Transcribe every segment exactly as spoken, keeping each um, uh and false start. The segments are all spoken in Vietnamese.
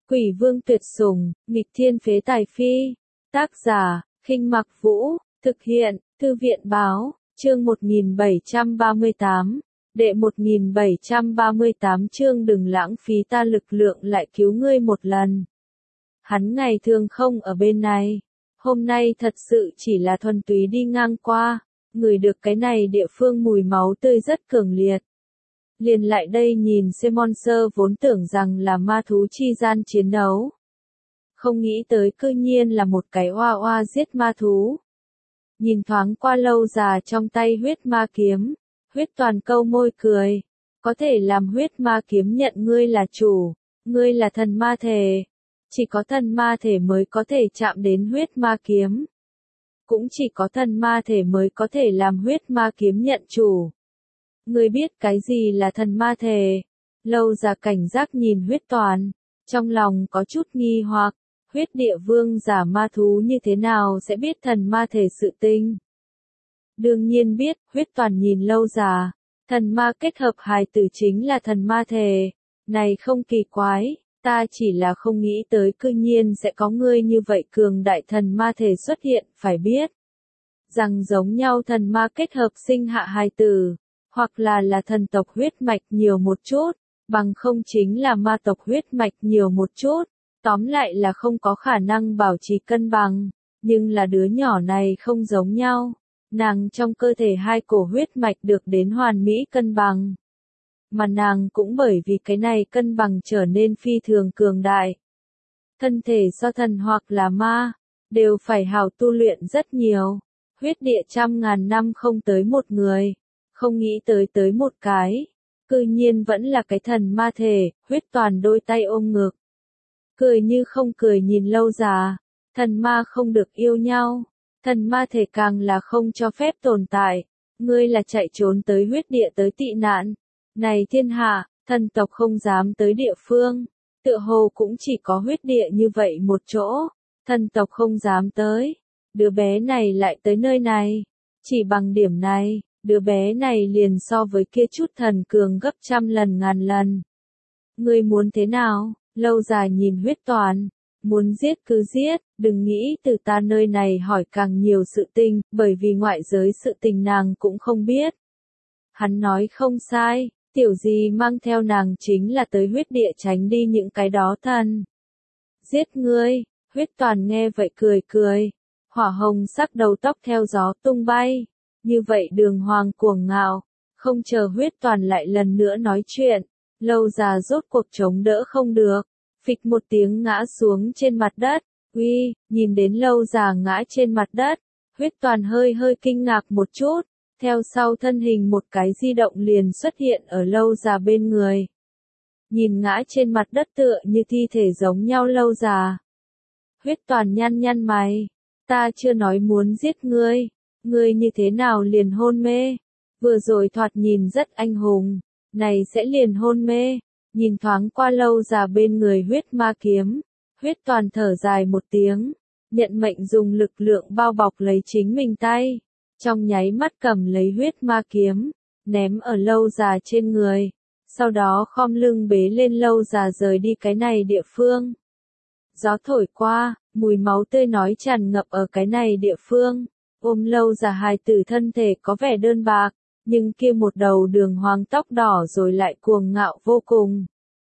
Quỷ vương tuyệt sủng, nghịch thiên phế tài phi. Tác giả, Khinh Mặc Vũ, thực hiện, Thư viện báo, chương một nghìn bảy trăm ba mươi tám, đệ một nghìn bảy trăm ba mươi tám chương đừng lãng phí ta lực lượng lại cứu ngươi một lần. Hắn ngày thường không ở bên này, hôm nay thật sự chỉ là thuần túy đi ngang qua, ngửi được cái này địa phương mùi máu tươi rất cường liệt. Liền lại đây nhìn xem monster vốn tưởng rằng là ma thú chi gian chiến đấu. Không nghĩ tới cư nhiên là một cái oa oa giết ma thú. Nhìn thoáng qua lâu già trong tay huyết ma kiếm, huyết toàn câu môi cười. Có thể làm huyết ma kiếm nhận ngươi là chủ, ngươi là thần ma thể. Chỉ có thần ma thể mới có thể chạm đến huyết ma kiếm. Cũng chỉ có thần ma thể mới có thể làm huyết ma kiếm nhận chủ. Ngươi biết cái gì là thần ma thể? Lâu già cảnh giác nhìn huyết toàn, trong lòng có chút nghi hoặc, huyết địa vương giả ma thú như thế nào sẽ biết thần ma thể sự tình? Đương nhiên biết, huyết toàn nhìn lâu già, thần ma kết hợp hài tử chính là thần ma thể, này không kỳ quái, ta chỉ là không nghĩ tới cư nhiên sẽ có ngươi như vậy cường đại thần ma thể xuất hiện, phải biết rằng giống nhau thần ma kết hợp sinh hạ hài tử, hoặc là là thần tộc huyết mạch nhiều một chút, bằng không chính là ma tộc huyết mạch nhiều một chút, tóm lại là không có khả năng bảo trì cân bằng, nhưng là đứa nhỏ này không giống nhau, nàng trong cơ thể hai cổ huyết mạch được đến hoàn mỹ cân bằng, mà nàng cũng bởi vì cái này cân bằng trở nên phi thường cường đại. Thân thể do thần hoặc là ma, đều phải hào tu luyện rất nhiều, huyết địa trăm ngàn năm không tới một người. Không nghĩ tới tới một cái, cư nhiên vẫn là cái thần ma thể, huyết toàn đôi tay ôm ngực. Cười như không cười nhìn lâu già, thần ma không được yêu nhau, thần ma thể càng là không cho phép tồn tại, ngươi là chạy trốn tới huyết địa tới tị nạn. Này thiên hạ, thần tộc không dám tới địa phương, tựa hồ cũng chỉ có huyết địa như vậy một chỗ, thần tộc không dám tới, đứa bé này lại tới nơi này, chỉ bằng điểm này. Đứa bé này liền so với kia chút thần cường gấp trăm lần ngàn lần. Ngươi muốn thế nào? Lâu dài nhìn huyết toàn. Muốn giết cứ giết, đừng nghĩ từ ta nơi này hỏi càng nhiều sự tình, bởi vì ngoại giới sự tình nàng cũng không biết. Hắn nói không sai, tiểu gì mang theo nàng chính là tới huyết địa tránh đi những cái đó thần. Giết ngươi, huyết toàn nghe vậy cười cười. Hỏa hồng sắc đầu tóc theo gió tung bay. Như vậy đường hoàng cuồng ngạo, không chờ huyết toàn lại lần nữa nói chuyện, lâu già rốt cuộc chống đỡ không được, phịch một tiếng ngã xuống trên mặt đất, uy, nhìn đến lâu già ngã trên mặt đất, huyết toàn hơi hơi kinh ngạc một chút, theo sau thân hình một cái di động liền xuất hiện ở lâu già bên người. Nhìn ngã trên mặt đất tựa như thi thể giống nhau lâu già. Huyết toàn nhăn nhăn mày, ta chưa nói muốn giết ngươi. Ngươi như thế nào liền hôn mê? Vừa rồi thoạt nhìn rất anh hùng, này sẽ liền hôn mê. Nhìn thoáng qua lâu già bên người huyết ma kiếm, huyết toàn thở dài một tiếng, nhận mệnh dùng lực lượng bao bọc lấy chính mình tay, trong nháy mắt cầm lấy huyết ma kiếm, ném ở lâu già trên người, sau đó khom lưng bế lên lâu già rời đi cái này địa phương. Gió thổi qua, mùi máu tươi nói tràn ngập ở cái này địa phương. Ôm lâu già hài tử thân thể có vẻ đơn bạc, nhưng kia một đầu đường hoàng tóc đỏ rồi lại cuồng ngạo vô cùng.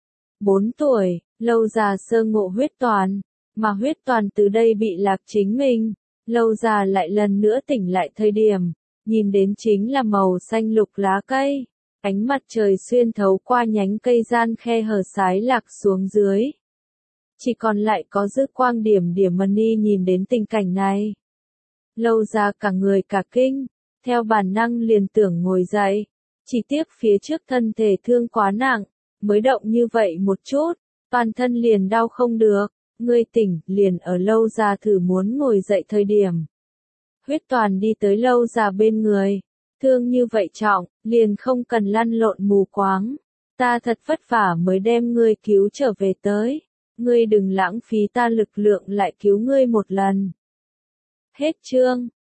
Bốn tuổi, lâu già sơ ngộ huyết toàn, mà huyết toàn từ đây bị lạc chính mình, lâu già lại lần nữa tỉnh lại thời điểm, nhìn đến chính là màu xanh lục lá cây, ánh mặt trời xuyên thấu qua nhánh cây gian khe hở sái lạc xuống dưới. Chỉ còn lại có dư quang điểm điểm mani nhìn đến tình cảnh này. Lâu già cả người cả kinh, theo bản năng liền tưởng ngồi dậy, chỉ tiếc phía trước thân thể thương quá nặng, mới động như vậy một chút, toàn thân liền đau không được, ngươi tỉnh, liền ở lâu già thử muốn ngồi dậy thời điểm. Huyết toàn đi tới lâu già bên người, thương như vậy trọng, liền không cần lăn lộn mù quáng, ta thật vất vả mới đem ngươi cứu trở về tới, ngươi đừng lãng phí ta lực lượng lại cứu ngươi một lần. Hết chương.